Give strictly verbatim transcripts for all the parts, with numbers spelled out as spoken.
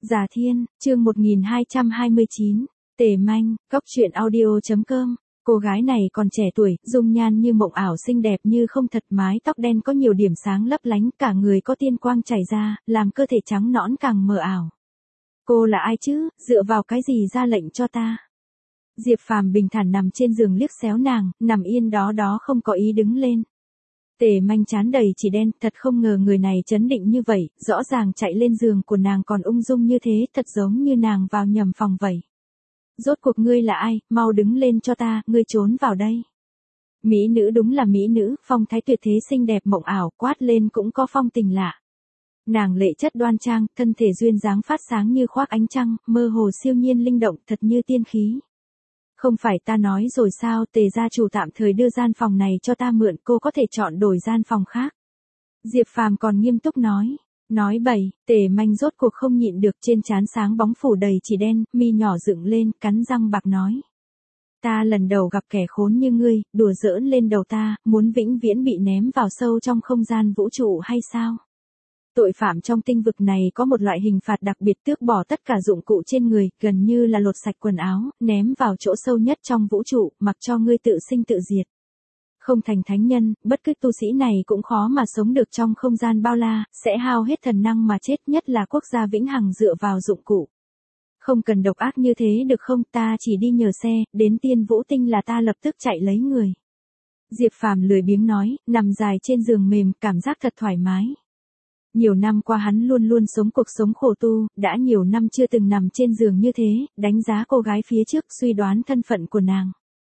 Già Thiên, chương một nghìn hai trăm hai mươi chín, Tề Manh, Cóc truyện audio chấm com. Cô gái này còn trẻ tuổi, dung nhan như mộng ảo xinh đẹp như không thật, mái tóc đen có nhiều điểm sáng lấp lánh, cả người có tiên quang chảy ra, làm cơ thể trắng nõn càng mờ ảo. Cô là ai chứ, dựa vào cái gì ra lệnh cho ta? Diệp Phàm bình thản nằm trên giường liếc xéo nàng, nằm yên đó đó không có ý đứng lên. Tề Manh trán đầy chỉ đen, thật không ngờ người này trấn định như vậy, rõ ràng chạy lên giường của nàng còn ung dung như thế, thật giống như nàng vào nhầm phòng vậy. Rốt cuộc ngươi là ai, mau đứng lên cho ta, ngươi trốn vào đây. Mỹ nữ đúng là mỹ nữ, phong thái tuyệt thế xinh đẹp mộng ảo, quát lên cũng có phong tình lạ. Nàng lệ chất đoan trang, thân thể duyên dáng phát sáng như khoác ánh trăng, mơ hồ siêu nhiên linh động, thật như tiên khí. Không phải ta nói rồi sao, Tề gia chủ tạm thời đưa gian phòng này cho ta mượn, cô có thể chọn đổi gian phòng khác. Diệp Phàm còn nghiêm túc nói. Nói bậy, Tề Manh rốt cuộc không nhịn được, trên trán sáng bóng phủ đầy chỉ đen, mi nhỏ dựng lên, cắn răng bạc nói. Ta lần đầu gặp kẻ khốn như ngươi, đùa giỡn lên đầu ta, muốn vĩnh viễn bị ném vào sâu trong không gian vũ trụ hay sao? Tội phạm trong tinh vực này có một loại hình phạt đặc biệt, tước bỏ tất cả dụng cụ trên người, gần như là lột sạch quần áo, ném vào chỗ sâu nhất trong vũ trụ, mặc cho ngươi tự sinh tự diệt. Không thành thánh nhân, bất cứ tu sĩ này cũng khó mà sống được trong không gian bao la, sẽ hao hết thần năng mà chết, nhất là quốc gia vĩnh hằng dựa vào dụng cụ. Không cần độc ác như thế được không, ta chỉ đi nhờ xe, đến Tiên Vũ Tinh là ta lập tức chạy lấy người. Diệp Phàm lười biếng nói, nằm dài trên giường mềm, cảm giác thật thoải mái. Nhiều năm qua hắn luôn luôn sống cuộc sống khổ tu, đã nhiều năm chưa từng nằm trên giường như thế, đánh giá cô gái phía trước, suy đoán thân phận của nàng.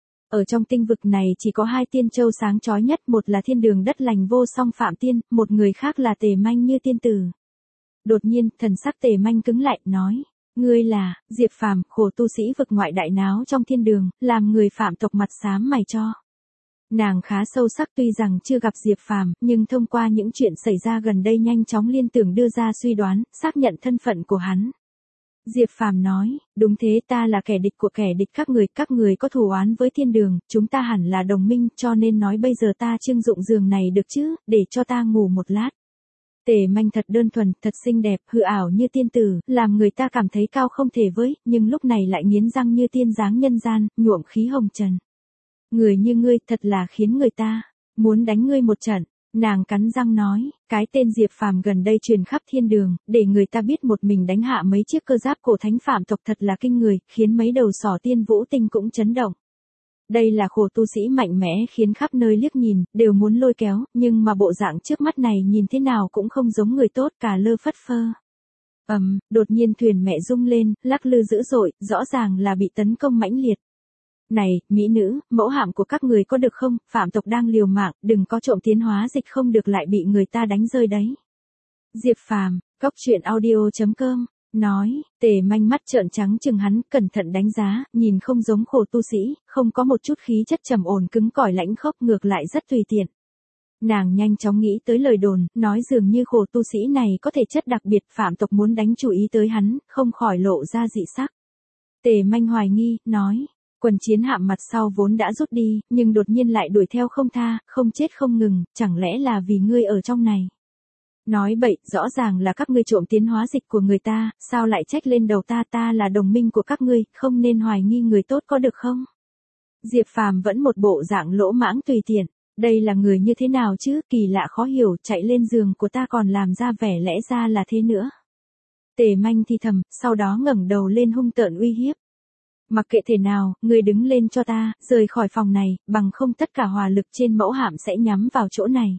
Ở trong tinh vực này chỉ có hai tiên châu sáng chói nhất, một là thiên đường đất lành vô song Phạm Tiên, một người khác là Tề Manh như tiên tử. Đột nhiên, thần sắc Tề Manh cứng lại, nói, ngươi là, Diệp Phàm, khổ tu sĩ vực ngoại đại náo trong thiên đường, làm người phạm tộc mặt xám mày cho. Nàng khá sâu sắc, tuy rằng chưa gặp Diệp Phàm, nhưng thông qua những chuyện xảy ra gần đây nhanh chóng liên tưởng đưa ra suy đoán, xác nhận thân phận của hắn. Diệp Phàm nói, đúng thế, ta là kẻ địch của kẻ địch các người, các người có thù oán với thiên đường, chúng ta hẳn là đồng minh, cho nên nói bây giờ ta trưng dụng giường này được chứ, để cho ta ngủ một lát. Tề Manh thật đơn thuần, thật xinh đẹp, hư ảo như tiên tử, làm người ta cảm thấy cao không thể với, nhưng lúc này lại nghiến răng như tiên dáng nhân gian, nhuộm khí hồng trần. Người như ngươi thật là khiến người ta muốn đánh ngươi một trận. Nàng cắn răng nói, cái tên Diệp Phàm gần đây truyền khắp thiên đường, để người ta biết một mình đánh hạ mấy chiếc cơ giáp cổ thánh phạm tộc thật là kinh người, khiến mấy đầu sỏ Tiên Vũ Tinh cũng chấn động. Đây là khổ tu sĩ mạnh mẽ, khiến khắp nơi liếc nhìn, đều muốn lôi kéo, nhưng mà bộ dạng trước mắt này nhìn thế nào cũng không giống người tốt, cả lơ phất phơ. Ầm, um, đột nhiên thuyền mẹ rung lên, lắc lư dữ dội, rõ ràng là bị tấn công mãnh liệt. Này, mỹ nữ, mẫu hạm của các người có được không, phạm tộc đang liều mạng, đừng có trộm tiến hóa dịch không được lại bị người ta đánh rơi đấy. Diệp Phàm, Cóc truyện audio chấm com, nói, Tề Manh mắt trợn trắng chừng hắn, cẩn thận đánh giá, nhìn không giống khổ tu sĩ, không có một chút khí chất trầm ổn cứng cỏi lãnh khốc, ngược lại rất tùy tiện. Nàng nhanh chóng nghĩ tới lời đồn, nói dường như khổ tu sĩ này có thể chất đặc biệt, phạm tộc muốn đánh chú ý tới hắn, không khỏi lộ ra dị sắc. Tề Manh hoài nghi, nói. Quần chiến hạm mặt sau vốn đã rút đi, nhưng đột nhiên lại đuổi theo không tha, không chết không ngừng, chẳng lẽ là vì ngươi ở trong này? Nói bậy, rõ ràng là các ngươi trộm tiến hóa dịch của người ta, sao lại trách lên đầu ta, ta là đồng minh của các ngươi, không nên hoài nghi người tốt có được không? Diệp Phàm vẫn một bộ dạng lỗ mãng tùy tiện, đây là người như thế nào chứ, kỳ lạ khó hiểu, chạy lên giường của ta còn làm ra vẻ lẽ ra là thế nữa. Tề Manh thì thầm, sau đó ngẩng đầu lên hung tợn uy hiếp. Mặc kệ thế nào, ngươi đứng lên cho ta, rời khỏi phòng này, bằng không tất cả hỏa lực trên mẫu hạm sẽ nhắm vào chỗ này.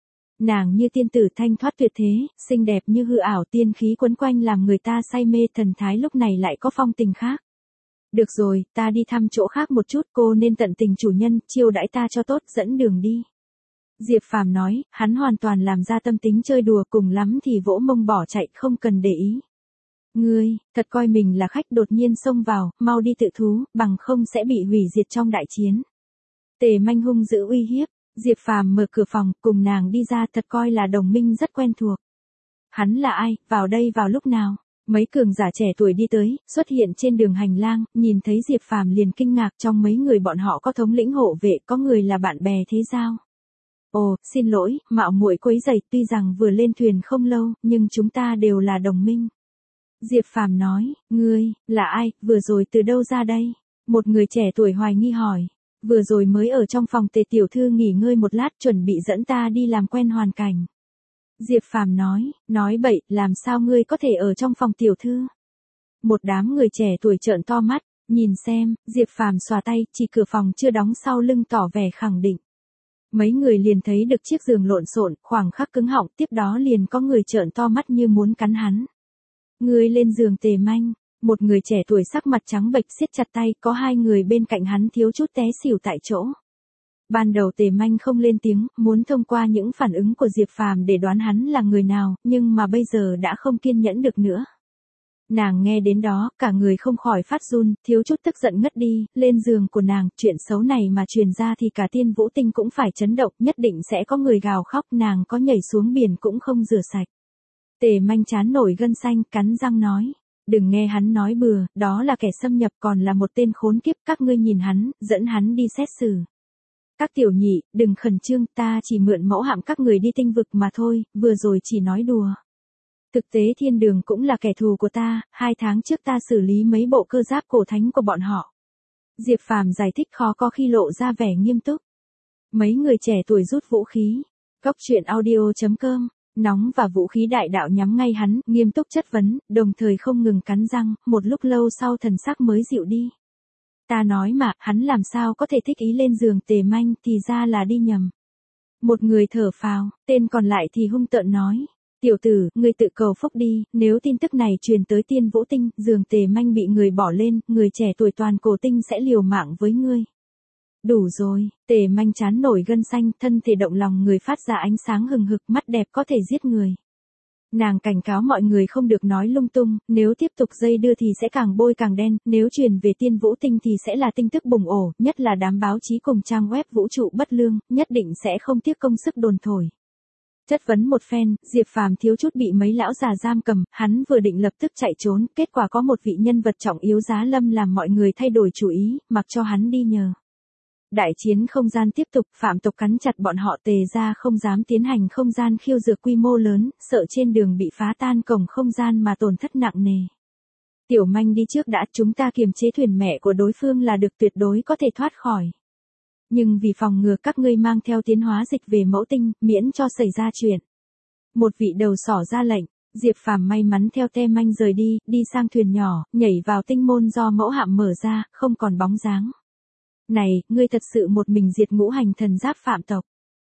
Nàng như tiên tử thanh thoát tuyệt thế, xinh đẹp như hư ảo, tiên khí quấn quanh làm người ta say mê, thần thái lúc này lại có phong tình khác. Được rồi, ta đi thăm chỗ khác một chút, cô nên tận tình chủ nhân, chiêu đãi ta cho tốt, dẫn đường đi. Diệp Phàm nói, hắn hoàn toàn làm ra tâm tính chơi đùa, cùng lắm thì vỗ mông bỏ chạy, không cần để ý. Ngươi, thật coi mình là khách, đột nhiên xông vào, mau đi tự thú, bằng không sẽ bị hủy diệt trong đại chiến. Tề Manh hung dữ uy hiếp, Diệp Phàm mở cửa phòng, cùng nàng đi ra, thật coi là đồng minh rất quen thuộc. Hắn là ai, vào đây vào lúc nào? Mấy cường giả trẻ tuổi đi tới, xuất hiện trên đường hành lang, nhìn thấy Diệp Phàm liền kinh ngạc, trong mấy người bọn họ có thống lĩnh hộ vệ, có người là bạn bè thế giao. Ồ, xin lỗi, mạo muội quấy rầy, tuy rằng vừa lên thuyền không lâu, nhưng chúng ta đều là đồng minh. Diệp Phàm nói, ngươi, là ai, vừa rồi từ đâu ra đây? Một người trẻ tuổi hoài nghi hỏi. Vừa rồi mới ở trong phòng Tề tiểu thư nghỉ ngơi một lát chuẩn bị dẫn ta đi làm quen hoàn cảnh. Diệp Phàm nói, nói bậy, làm sao ngươi có thể ở trong phòng tiểu thư? Một đám người trẻ tuổi trợn to mắt, nhìn xem, Diệp Phàm xòa tay, chỉ cửa phòng chưa đóng sau lưng tỏ vẻ khẳng định. Mấy người liền thấy được chiếc giường lộn xộn, khoảng khắc cứng họng, tiếp đó liền có người trợn to mắt như muốn cắn hắn. Ngươi lên giường Tề Manh, một người trẻ tuổi sắc mặt trắng bệch siết chặt tay, có hai người bên cạnh hắn thiếu chút té xỉu tại chỗ. Ban đầu Tề Manh không lên tiếng, muốn thông qua những phản ứng của Diệp Phàm để đoán hắn là người nào, nhưng mà bây giờ đã không kiên nhẫn được nữa. Nàng nghe đến đó, cả người không khỏi phát run, thiếu chút tức giận ngất đi, lên giường của nàng, chuyện xấu này mà truyền ra thì cả Tiên Vũ Tinh cũng phải chấn động, nhất định sẽ có người gào khóc, nàng có nhảy xuống biển cũng không rửa sạch. Tề Manh chán nổi gân xanh, cắn răng nói, đừng nghe hắn nói bừa, đó là kẻ xâm nhập còn là một tên khốn kiếp, các ngươi nhìn hắn, dẫn hắn đi xét xử. Các tiểu nhị, đừng khẩn trương, ta chỉ mượn mẫu hạm các người đi tinh vực mà thôi, vừa rồi chỉ nói đùa. Thực tế thiên đường cũng là kẻ thù của ta, hai tháng trước ta xử lý mấy bộ cơ giáp cổ thánh của bọn họ. Diệp Phàm giải thích khó có khi lộ ra vẻ nghiêm túc. Mấy người trẻ tuổi rút vũ khí. Cốc truyện audio chấm com, nóng và vũ khí đại đạo nhắm ngay hắn, nghiêm túc chất vấn, đồng thời không ngừng cắn răng, một lúc lâu sau thần sắc mới dịu đi. Ta nói mà, hắn làm sao có thể thích ý lên giường Tề Manh, thì ra là đi nhầm. Một người thở phào, tên còn lại thì hung tợn nói. Tiểu tử, ngươi tự cầu phúc đi, nếu tin tức này truyền tới Tiên Vũ Tinh, giường Tề Manh bị người bỏ lên, người trẻ tuổi toàn cổ tinh sẽ liều mạng với ngươi. Đủ rồi, Tề Manh chán nổi gân xanh, thân thể động lòng người phát ra ánh sáng hừng hực, mắt đẹp có thể giết người. Nàng cảnh cáo mọi người không được nói lung tung, nếu tiếp tục dây đưa thì sẽ càng bôi càng đen, nếu truyền về Tiên Vũ Tinh thì sẽ là tin tức bùng ổ, nhất là đám báo chí cùng trang web vũ trụ bất lương, nhất định sẽ không tiếc công sức đồn thổi. Chất vấn một phen, Diệp Phàm thiếu chút bị mấy lão già giam cầm, hắn vừa định lập tức chạy trốn, kết quả có một vị nhân vật trọng yếu giá lâm làm mọi người thay đổi chủ ý, mặc cho hắn đi nhờ. Đại chiến không gian tiếp tục, phạm tộc cắn chặt bọn họ Tề ra không dám tiến hành không gian khiêu dược quy mô lớn, sợ trên đường bị phá tan cổng không gian mà tổn thất nặng nề. Tiểu Manh đi trước đã, chúng ta kiềm chế thuyền mẹ của đối phương là được, tuyệt đối có thể thoát khỏi. Nhưng vì phòng ngừa các ngươi mang theo tiến hóa dịch về mẫu tinh, miễn cho xảy ra chuyện. Một vị đầu sỏ ra lệnh, Diệp Phàm may mắn theo Tề Manh rời đi, đi sang thuyền nhỏ, nhảy vào tinh môn do mẫu hạm mở ra, không còn bóng dáng. Này, ngươi thật sự một mình diệt ngũ hành thần giáp phạm tộc.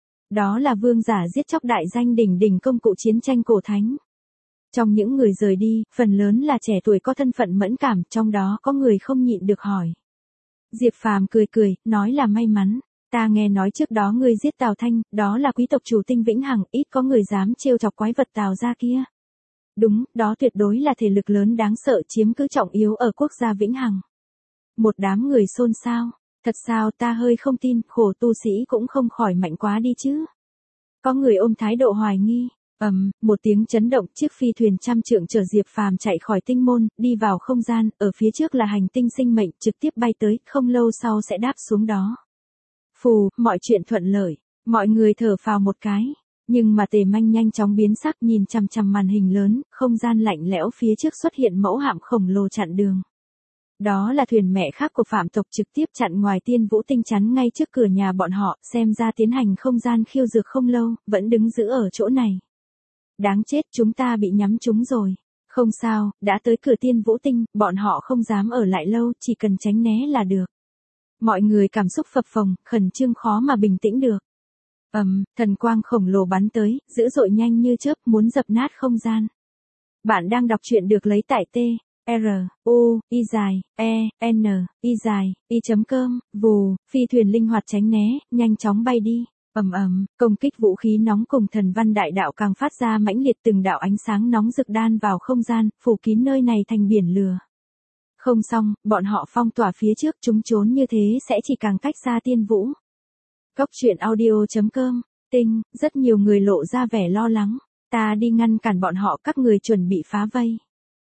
Đó là vương giả giết chóc đại danh đỉnh đỉnh công cụ chiến tranh cổ thánh. Trong những người rời đi, phần lớn là trẻ tuổi có thân phận mẫn cảm, trong đó có người không nhịn được hỏi. Diệp Phàm cười cười, nói là may mắn. Ta nghe nói trước đó ngươi giết Tào Thanh, đó là quý tộc chủ tinh Vĩnh Hằng, ít có người dám trêu chọc quái vật Tào gia kia. Đúng, đó tuyệt đối là thể lực lớn đáng sợ chiếm cứ trọng yếu ở quốc gia Vĩnh Hằng. Một đám người xôn xao. Thật sao, ta hơi không tin, khổ tu sĩ cũng không khỏi mạnh quá đi chứ. Có người ôm thái độ hoài nghi. Ầm, um, một tiếng chấn động, chiếc phi thuyền trăm trượng chở Diệp Phàm chạy khỏi tinh môn, đi vào không gian, ở phía trước là hành tinh sinh mệnh, trực tiếp bay tới, không lâu sau sẽ đáp xuống đó. Phù, mọi chuyện thuận lợi, mọi người thở phào một cái. Nhưng mà Tề Manh nhanh chóng biến sắc, nhìn chằm chằm màn hình lớn, không gian lạnh lẽo phía trước xuất hiện mẫu hạm khổng lồ chặn đường. Đó là thuyền mẹ khác của phạm tộc trực tiếp chặn ngoài Tiên Vũ Tinh chắn ngay trước cửa nhà bọn họ, xem ra tiến hành không gian khiêu dược không lâu, vẫn đứng giữ ở chỗ này. Đáng chết, chúng ta bị nhắm trúng rồi. Không sao, đã tới cửa Tiên Vũ Tinh, bọn họ không dám ở lại lâu, chỉ cần tránh né là được. Mọi người cảm xúc phập phồng, khẩn trương khó mà bình tĩnh được. Ầm, um, thần quang khổng lồ bắn tới, dữ dội nhanh như chớp, muốn dập nát không gian. Bạn đang đọc truyện được lấy tại T. R, U, Y dài, E, N, Y dài, Y chấm com, vù, phi thuyền linh hoạt tránh né, nhanh chóng bay đi, ầm ầm, công kích vũ khí nóng cùng thần văn đại đạo càng phát ra mãnh liệt, từng đạo ánh sáng nóng rực đan vào không gian, phủ kín nơi này thành biển lửa. Không xong, bọn họ phong tỏa phía trước, chúng trốn như thế sẽ chỉ càng cách xa Tiên Vũ. Cốc truyện audio chấm com, tinh, rất nhiều người lộ ra vẻ lo lắng, ta đi ngăn cản bọn họ, các người chuẩn bị phá vây.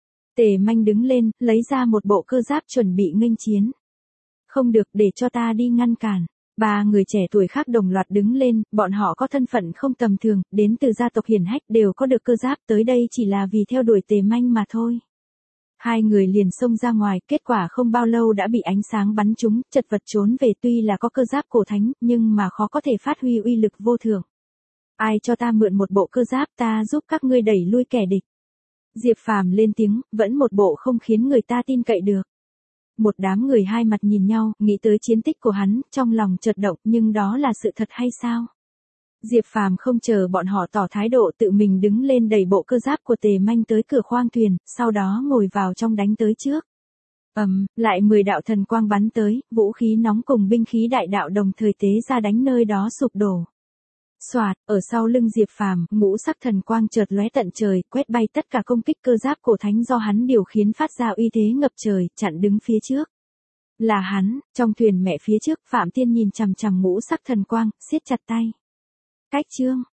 Tề Manh đứng lên, lấy ra một bộ cơ giáp chuẩn bị nghênh chiến. Không được, để cho ta đi ngăn cản. Ba người trẻ tuổi khác đồng loạt đứng lên, bọn họ có thân phận không tầm thường, đến từ gia tộc hiển hách, đều có được cơ giáp, tới đây chỉ là vì theo đuổi Tề Manh mà thôi. Hai người liền xông ra ngoài, kết quả không bao lâu đã bị ánh sáng bắn trúng, chật vật trốn về, tuy là có cơ giáp cổ thánh, nhưng mà khó có thể phát huy uy lực vô thượng. Ai cho ta mượn một bộ cơ giáp, ta giúp các ngươi đẩy lui kẻ địch. Diệp Phàm lên tiếng, vẫn một bộ không khiến người ta tin cậy được. Một đám người hai mặt nhìn nhau, nghĩ tới chiến tích của hắn, trong lòng chợt động, nhưng đó là sự thật hay sao? Diệp Phàm không chờ bọn họ tỏ thái độ, tự mình đứng lên đẩy bộ cơ giáp của Tề Manh tới cửa khoang thuyền, sau đó ngồi vào trong đánh tới trước. Ầm, um, lại mười đạo thần quang bắn tới, vũ khí nóng cùng binh khí đại đạo đồng thời tế ra đánh nơi đó sụp đổ. Soạt, ở sau lưng Diệp Phàm, ngũ sắc thần quang chợt lóe tận trời, quét bay tất cả công kích cơ giáp cổ thánh do hắn điều khiển phát ra uy thế ngập trời, chặn đứng phía trước. Là hắn, trong thuyền mẹ phía trước, Phạm Tiên nhìn chằm chằm ngũ sắc thần quang, siết chặt tay. Cách chương